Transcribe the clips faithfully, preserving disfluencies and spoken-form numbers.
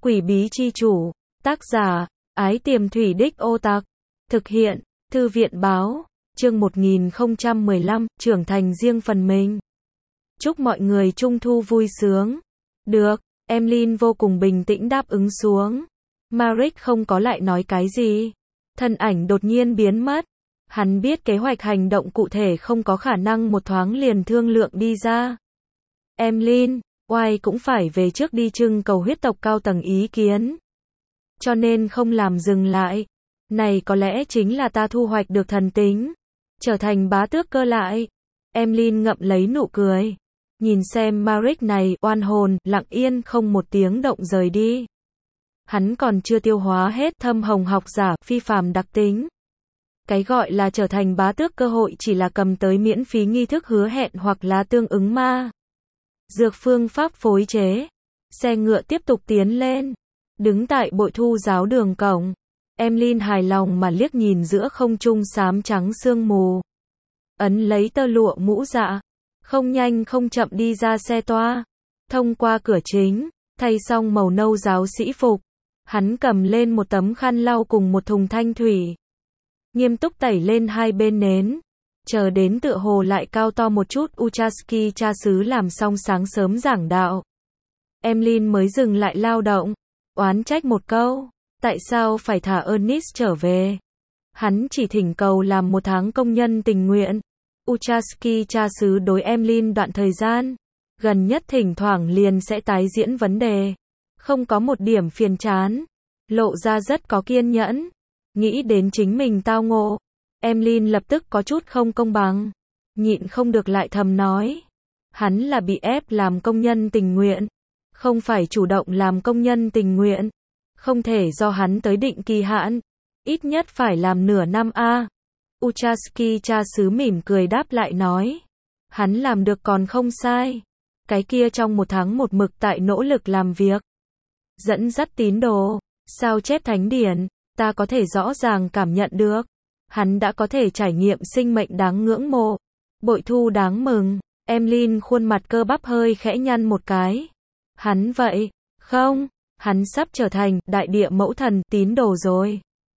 Quỷ bí chi chủ, tác giả, Ái Tiềm Thủy Đích Ô Tạc, thực hiện, Thư viện báo, chương một nghìn không trăm mười lăm, trưởng thành riêng phần mình. Chúc mọi người Trung thu vui sướng. Được, Emlyn vô cùng bình tĩnh đáp ứng xuống. Maric không có lại nói cái gì. Thân ảnh đột nhiên biến mất. Hắn biết kế hoạch hành động cụ thể không có khả năng một thoáng liền thương lượng đi ra. Emlyn, oai cũng phải về trước đi trưng cầu huyết tộc cao tầng ý kiến. Cho nên không làm dừng lại. Này có lẽ chính là ta thu hoạch được thần tính. Trở thành bá tước cơ lại. Emlyn ngậm lấy nụ cười. Nhìn xem Maric này, oan hồn, lặng yên không một tiếng động rời đi. Hắn còn chưa tiêu hóa hết thâm hồng học giả, phi phàm đặc tính. Cái gọi là trở thành bá tước cơ hội chỉ là cầm tới miễn phí nghi thức hứa hẹn hoặc là tương ứng ma dược phương pháp phối chế. Xe ngựa tiếp tục tiến lên. Đứng tại bội thu giáo đường cổng. Emlyn hài lòng mà liếc nhìn giữa không trung xám trắng sương mù. Ấn lấy tơ lụa mũ dạ. Không nhanh không chậm đi ra xe toa. Thông qua cửa chính. Thay xong màu nâu giáo sĩ phục. Hắn cầm lên một tấm khăn lau cùng một thùng thanh thủy. Nghiêm túc tẩy lên hai bên nến. Chờ đến tựa hồ lại cao to một chút Uchaski cha xứ làm xong sáng sớm giảng đạo. Emlyn mới dừng lại lao động. Oán trách một câu. Tại sao phải thả Ernest trở về? Hắn chỉ thỉnh cầu làm một tháng công nhân tình nguyện. Uchaski cha xứ đối Emlyn đoạn thời gian. Gần nhất thỉnh thoảng liền sẽ tái diễn vấn đề. Không có một điểm phiền chán. Lộ ra rất có kiên nhẫn. Nghĩ đến chính mình tao ngộ. Emlyn lập tức có chút không công bằng. Nhịn không được lại thầm nói. Hắn là bị ép làm công nhân tình nguyện. Không phải chủ động làm công nhân tình nguyện. Không thể do hắn tới định kỳ hạn. Ít nhất phải làm nửa năm a. Uchaski cha xứ mỉm cười đáp lại nói. Hắn làm được còn không sai. Cái kia trong một tháng một mực tại nỗ lực làm việc. Dẫn dắt tín đồ. Sao chép thánh điển. Ta có thể rõ ràng cảm nhận được. Hắn đã có thể trải nghiệm sinh mệnh đáng ngưỡng mộ. Bội thu đáng mừng. Emlyn khuôn mặt cơ bắp hơi khẽ nhăn một cái. Hắn vậy, không, hắn sắp trở thành đại địa mẫu thần tín đồ rồi.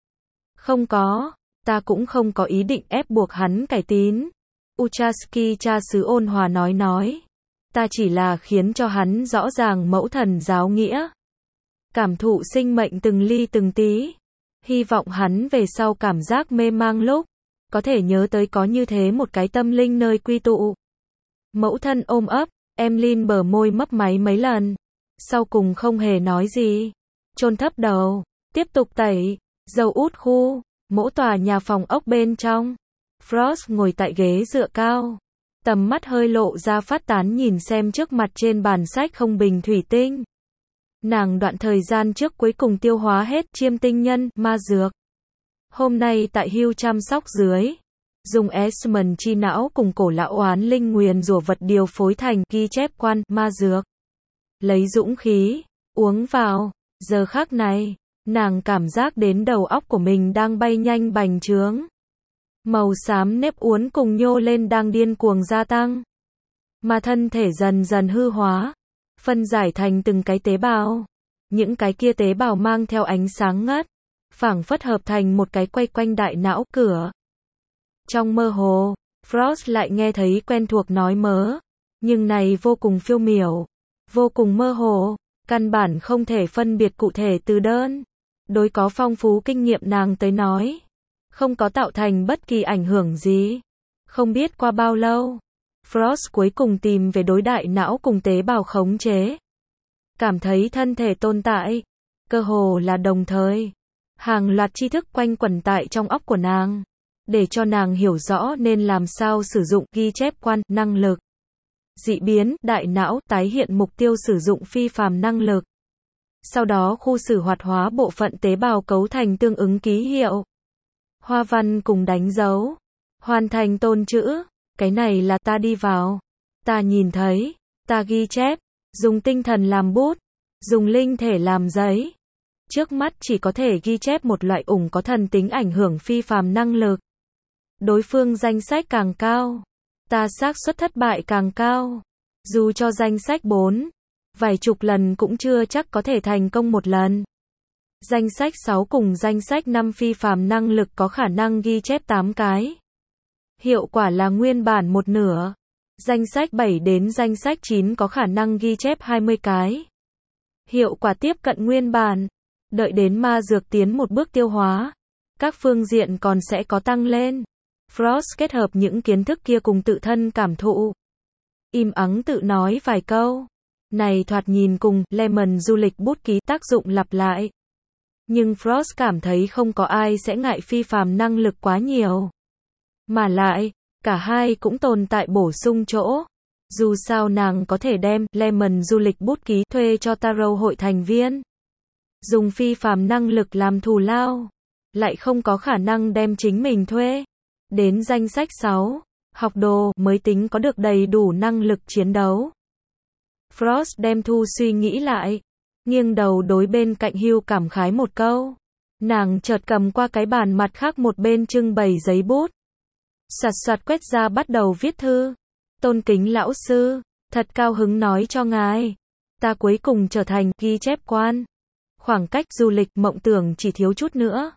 Không có, ta cũng không có ý định ép buộc hắn cải tín. Uchaski cha xứ ôn hòa nói nói. Ta chỉ là khiến cho hắn rõ ràng mẫu thần giáo nghĩa. Cảm thụ sinh mệnh từng ly từng tí. Hy vọng hắn về sau cảm giác mê mang lúc. Có thể nhớ tới có như thế một cái tâm linh nơi quy tụ. Mẫu thân ôm ấp. Emlyn bờ môi mấp máy mấy lần. Sau cùng không hề nói gì. Chôn thấp đầu. Tiếp tục tẩy. Dầu út khu. Mỗ tòa nhà phòng ốc bên trong. Frost ngồi tại ghế dựa cao. Tầm mắt hơi lộ ra phát tán nhìn xem trước mặt trên bàn sách không bình thủy tinh. Nàng đoạn thời gian trước cuối cùng tiêu hóa hết chiêm tinh nhân, ma dược. Hôm nay tại Hugh chăm sóc dưới. Dùng Esmond chi não cùng cổ lão oán linh nguyền rủa vật điều phối thành ghi chép quan, ma dược. Lấy dũng khí, uống vào. Giờ khắc này, nàng cảm giác đến đầu óc của mình đang bay nhanh bành trướng. Màu xám nếp uốn cùng nhô lên đang điên cuồng gia tăng. Mà thân thể dần dần hư hóa. Phân giải thành từng cái tế bào. Những cái kia tế bào mang theo ánh sáng ngất. Phảng phất hợp thành một cái quay quanh đại não cửa. Trong mơ hồ, Frost lại nghe thấy quen thuộc nói mớ. Nhưng này vô cùng phiêu miểu. Vô cùng mơ hồ. Căn bản không thể phân biệt cụ thể từ đơn. Đối có phong phú kinh nghiệm nàng tới nói. Không có tạo thành bất kỳ ảnh hưởng gì. Không biết qua bao lâu. Frost cuối cùng tìm về đối đại não cùng tế bào khống chế. Cảm thấy thân thể tồn tại. Cơ hồ là đồng thời. Hàng loạt tri thức quanh quẩn tại trong óc của nàng. Để cho nàng hiểu rõ nên làm sao sử dụng ghi chép quan, năng lực. Dị biến, đại não, tái hiện mục tiêu sử dụng phi phàm năng lực. Sau đó khu xử hoạt hóa bộ phận tế bào cấu thành tương ứng ký hiệu. Hoa văn cùng đánh dấu. Hoàn thành tôn chữ. Cái này là ta đi vào. Ta nhìn thấy. Ta ghi chép. Dùng tinh thần làm bút. Dùng linh thể làm giấy. Trước mắt chỉ có thể ghi chép một loại ủng có thần tính ảnh hưởng phi phàm năng lực. Đối phương danh sách càng cao. Ta xác suất thất bại càng cao. Dù cho danh sách bốn. vài chục lần cũng chưa chắc có thể thành công một lần. Danh sách sáu cùng danh sách năm phi phàm năng lực có khả năng ghi chép tám cái. Hiệu quả là nguyên bản một nửa. Danh sách bảy đến danh sách chín có khả năng ghi chép hai mươi cái. Hiệu quả tiếp cận nguyên bản. Đợi đến ma dược tiến một bước tiêu hóa, các phương diện còn sẽ có tăng lên. Frost kết hợp những kiến thức kia cùng tự thân cảm thụ. Im ắng tự nói vài câu. Này thoạt nhìn cùng Lemon du lịch bút ký tác dụng lặp lại. Nhưng Frost cảm thấy không có ai sẽ ngại phi phàm năng lực quá nhiều. Mà lại, cả hai cũng tồn tại bổ sung chỗ. Dù sao nàng có thể đem Lemon du lịch bút ký thuê cho Tarot hội thành viên. Dùng phi phàm năng lực làm thù lao. Lại không có khả năng đem chính mình thuê. Đến danh sách sáu, học đồ mới tính có được đầy đủ năng lực chiến đấu. Frost đem thu suy nghĩ lại. Nghiêng đầu đối bên cạnh Hugh cảm khái một câu. Nàng chợt cầm qua cái bàn mặt khác một bên trưng bày giấy bút. Soạt soạt quét ra bắt đầu viết thư. Tôn kính lão sư, thật cao hứng nói cho ngài. Ta cuối cùng trở thành ghi chép quan. Khoảng cách du lịch mộng tưởng chỉ thiếu chút nữa.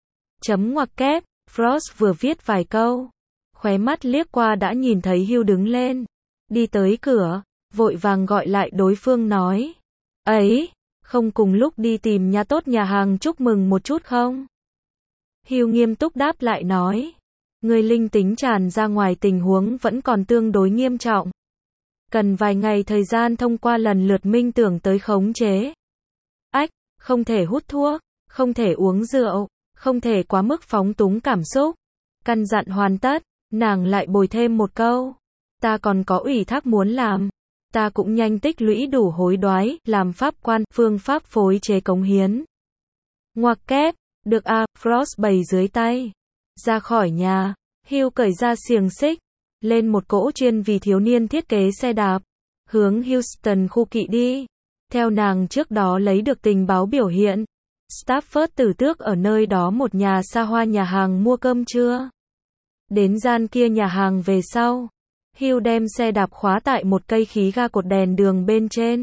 Chấm ngoặc kép, Frost vừa viết vài câu. Khóe mắt liếc qua đã nhìn thấy Hugh đứng lên. Đi tới cửa, vội vàng gọi lại đối phương nói. Ấy, không cùng lúc đi tìm nhà tốt nhà hàng chúc mừng một chút không? Hugh nghiêm túc đáp lại nói. Người linh tính tràn ra ngoài tình huống vẫn còn tương đối nghiêm trọng. Cần vài ngày thời gian thông qua lần lượt minh tưởng tới khống chế. Ách, không thể hút thuốc, không thể uống rượu, không thể quá mức phóng túng cảm xúc. Căn dặn hoàn tất, nàng lại bồi thêm một câu. Ta còn có ủy thác muốn làm. Ta cũng nhanh tích lũy đủ hối đoái, làm pháp quan, phương pháp phối chế cống hiến. Ngoặc kép, được a, Frost bày dưới tay. Ra khỏi nhà, Hugh cởi ra xiềng xích, lên một cỗ chuyên vì thiếu niên thiết kế xe đạp, hướng Houston khu kỵ đi. Theo nàng trước đó lấy được tình báo biểu hiện, Stafford tử tước ở nơi đó một nhà xa hoa nhà hàng mua cơm trưa. Đến gian kia nhà hàng về sau, Hugh đem xe đạp khóa tại một cây khí ga cột đèn đường bên trên.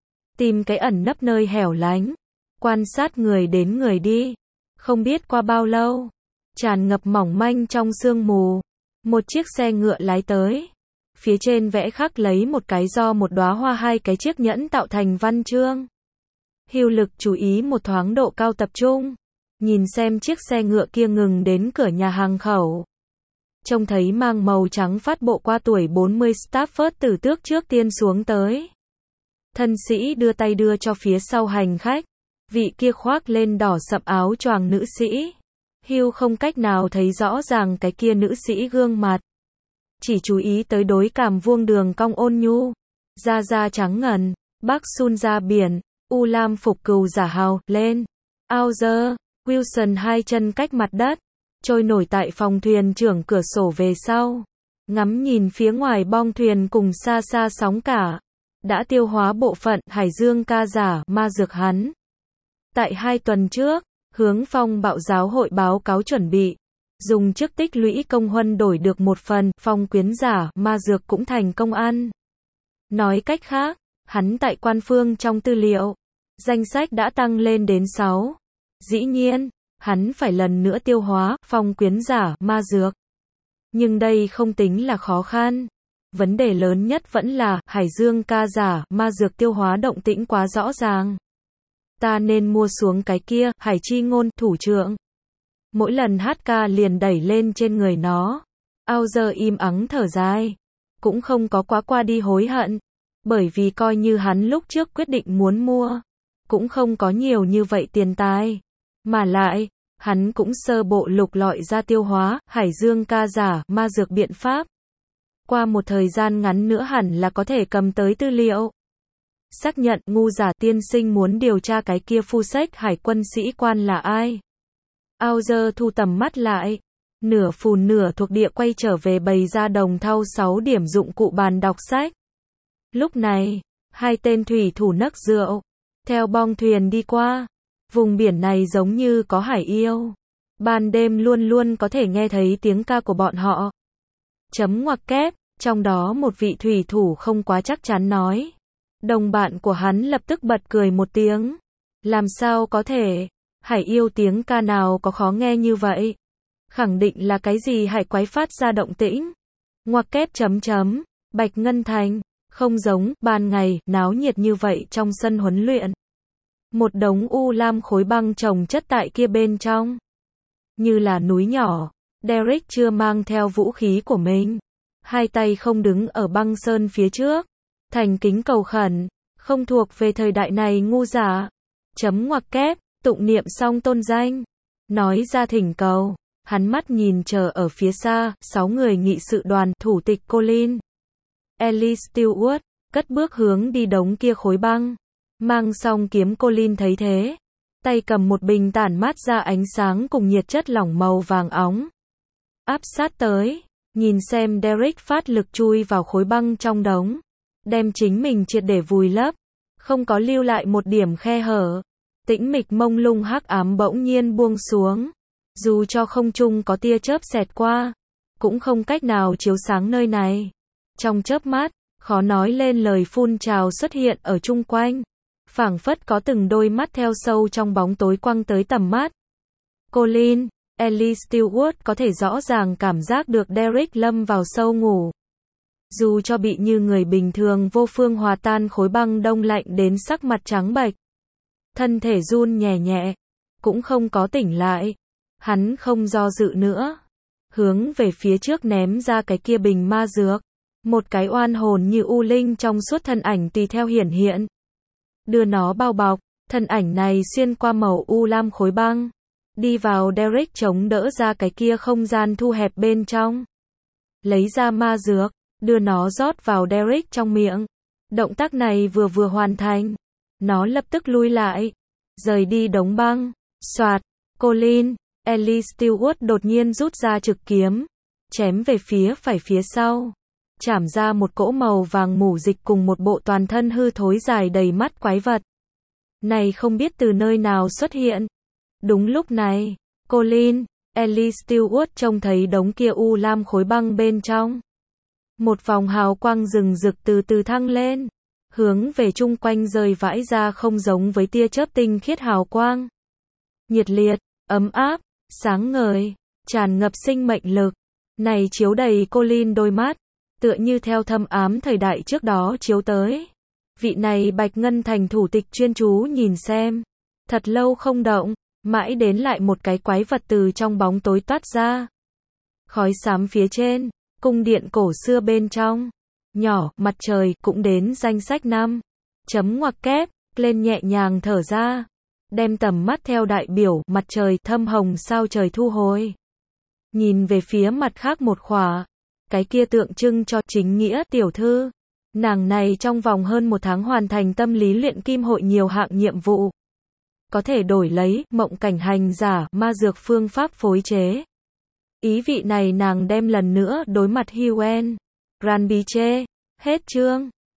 Tìm cái ẩn nấp nơi hẻo lánh, quan sát người đến người đi. Không biết qua bao lâu, tràn ngập mỏng manh trong sương mù, một chiếc xe ngựa lái tới. Phía trên vẽ khắc lấy một cái do một đóa hoa hai cái chiếc nhẫn tạo thành văn chương. Hugh lực chú ý một thoáng độ cao tập trung, nhìn xem chiếc xe ngựa kia ngừng đến cửa nhà hàng khẩu. Trông thấy mang màu trắng phát bộ qua tuổi bốn mươi Stafford tử tước trước tiên xuống tới. Thân sĩ đưa tay đưa cho phía sau hành khách. Vị kia khoác lên đỏ sậm áo choàng nữ sĩ. Hugh không cách nào thấy rõ ràng cái kia nữ sĩ gương mặt. Chỉ chú ý tới đối cảm vuông đường cong ôn nhu. Da da trắng ngần, bắc sun ra biển, u lam phục cừu giả hào, lên. Auger, Wilson hai chân cách mặt đất. Trôi nổi tại phòng thuyền trưởng cửa sổ về sau. Ngắm nhìn phía ngoài bong thuyền cùng xa xa sóng cả. Đã tiêu hóa bộ phận Hải Dương ca giả ma dược hắn. Tại hai tuần trước, hướng phong bạo giáo hội báo cáo chuẩn bị. Dùng chức tích lũy công huân đổi được một phần, phong quyến giả ma dược cũng thành công ăn. Nói cách khác, hắn tại quan phương trong tư liệu. Danh sách đã tăng lên đến sáu. Dĩ nhiên, hắn phải lần nữa tiêu hóa, phong quyến giả, ma dược. Nhưng đây không tính là khó khăn. Vấn đề lớn nhất vẫn là, Hải Dương ca giả, ma dược tiêu hóa động tĩnh quá rõ ràng. Ta nên mua xuống cái kia, Hải Chi Ngôn, thủ trưởng. Mỗi lần hát ca liền đẩy lên trên người nó. Auger im ắng thở dài. Cũng không có quá qua đi hối hận. Bởi vì coi như hắn lúc trước quyết định muốn mua. Cũng không có nhiều như vậy tiền tài. Mà lại, hắn cũng sơ bộ lục lọi ra tiêu hóa, Hải Dương ca giả, ma dược biện pháp. Qua một thời gian ngắn nữa hẳn là có thể cầm tới tư liệu. Xác nhận ngu giả tiên sinh muốn điều tra cái kia phu sách hải quân sĩ quan là ai. Auger thu tầm mắt lại. Nửa phù nửa thuộc địa quay trở về bày ra đồng thau sáu điểm dụng cụ bàn đọc sách. Lúc này, hai tên thủy thủ nấc rượu. Theo bong thuyền đi qua. Vùng biển này giống như có hải yêu. Ban đêm luôn luôn có thể nghe thấy tiếng ca của bọn họ. Chấm ngoặc kép, trong đó một vị thủy thủ không quá chắc chắn nói. Đồng bạn của hắn lập tức bật cười một tiếng. Làm sao có thể? Hải yêu tiếng ca nào có khó nghe như vậy? Khẳng định là cái gì hải quái phát ra động tĩnh. Ngoặc kép chấm chấm, Bạch Ngân Thành, không giống, ban ngày, náo nhiệt như vậy trong sân huấn luyện. Một đống u lam khối băng chồng chất tại kia bên trong. Như là núi nhỏ, Derek chưa mang theo vũ khí của mình. Hai tay không đứng ở băng sơn phía trước. Thành kính cầu khẩn, không thuộc về thời đại này ngu giả. Chấm ngoặc kép, tụng niệm xong tôn danh. Nói ra thỉnh cầu. Hắn mắt nhìn chờ ở phía xa, sáu người nghị sự đoàn, thủ tịch Colin, Ellie Stewart, cất bước hướng đi đống kia khối băng. Mang xong kiếm Colin thấy thế. Tay cầm một bình tản mát ra ánh sáng cùng nhiệt chất lỏng màu vàng óng. Áp sát tới, nhìn xem Derek phát lực chui vào khối băng trong đống. Đem chính mình triệt để vùi lấp. Không có lưu lại một điểm khe hở. Tĩnh mịch mông lung hắc ám bỗng nhiên buông xuống. Dù cho không trung có tia chớp xẹt qua, cũng không cách nào chiếu sáng nơi này. Trong chớp mắt, khó nói lên lời phun trào xuất hiện ở chung quanh. Phảng phất có từng đôi mắt theo sâu trong bóng tối quăng tới tầm mắt. Colin, Ellie Stewart có thể rõ ràng cảm giác được Derek lâm vào sâu ngủ. Dù cho bị như người bình thường vô phương hòa tan khối băng đông lạnh đến sắc mặt trắng bệch. Thân thể run nhẹ nhẹ, cũng không có tỉnh lại. Hắn không do dự nữa. Hướng về phía trước ném ra cái kia bình ma dược. Một cái oan hồn như u linh trong suốt thân ảnh tùy theo hiển hiện. Đưa nó bao bọc, thân ảnh này xuyên qua màu u lam khối băng. Đi vào Derek chống đỡ ra cái kia không gian thu hẹp bên trong. Lấy ra ma dược, đưa nó rót vào Derek trong miệng. Động tác này vừa vừa hoàn thành. Nó lập tức lui lại. Rời đi đống băng. Soạt, Colin, Ellie Stewart đột nhiên rút ra trực kiếm. Chém về phía phải phía sau. Chảm ra một cỗ màu vàng mủ dịch cùng một bộ toàn thân hư thối dài đầy mắt quái vật. Này không biết từ nơi nào xuất hiện. Đúng lúc này, Colin, Ellie Stewart trông thấy đống kia u lam khối băng bên trong. Một vòng hào quang rừng rực từ từ thăng lên. Hướng về chung quanh rơi vãi ra không giống với tia chớp tinh khiết hào quang. Nhiệt liệt, ấm áp, sáng ngời, tràn ngập sinh mệnh lực. Này chiếu đầy Colin đôi mắt. Tựa như theo thâm ám thời đại trước đó chiếu tới. Vị này Bạch Ngân Thành thủ tịch chuyên chú nhìn xem. Thật lâu không động, mãi đến lại một cái quái vật từ trong bóng tối toát ra. Khói xám phía trên, cung điện cổ xưa bên trong. Nhỏ, mặt trời, cũng đến danh sách năm. Chấm ngoặc kép, lên nhẹ nhàng thở ra. Đem tầm mắt theo đại biểu, mặt trời, thâm hồng sao trời thu hồi. Nhìn về phía mặt khác một khỏa. Cái kia tượng trưng cho chính nghĩa tiểu thư. Nàng này trong vòng hơn một tháng hoàn thành tâm lý luyện kim hội nhiều hạng nhiệm vụ. Có thể đổi lấy mộng cảnh hành giả ma dược phương pháp phối chế. Ý vị này nàng đem lần nữa đối mặt Hughen. Ranbiche. Hết chương.